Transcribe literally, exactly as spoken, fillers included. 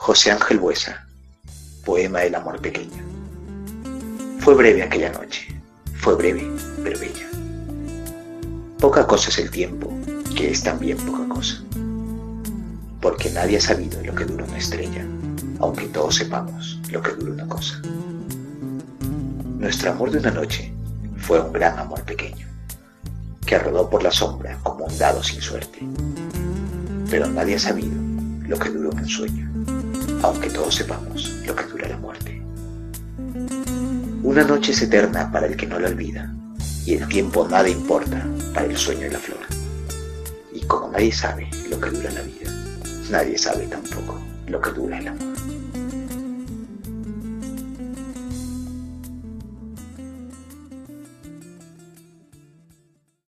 José Ángel Buesa, poema del amor pequeño. Fue breve aquella noche, fue breve, pero bella. Poca cosa es el tiempo, que es también poca cosa. Porque nadie ha sabido lo que dura una estrella, aunque todos sepamos lo que dura una cosa. Nuestro amor de una noche fue un gran amor pequeño, que rodó por la sombra como un dado sin suerte. Pero nadie ha sabido lo que dura un ensueño, aunque todos sepamos lo que dura la muerte. Una noche es eterna para el que no la olvida, y el tiempo nada importa para el sueño y la flor. Y como nadie sabe lo que dura la vida, nadie sabe tampoco lo que dura el amor.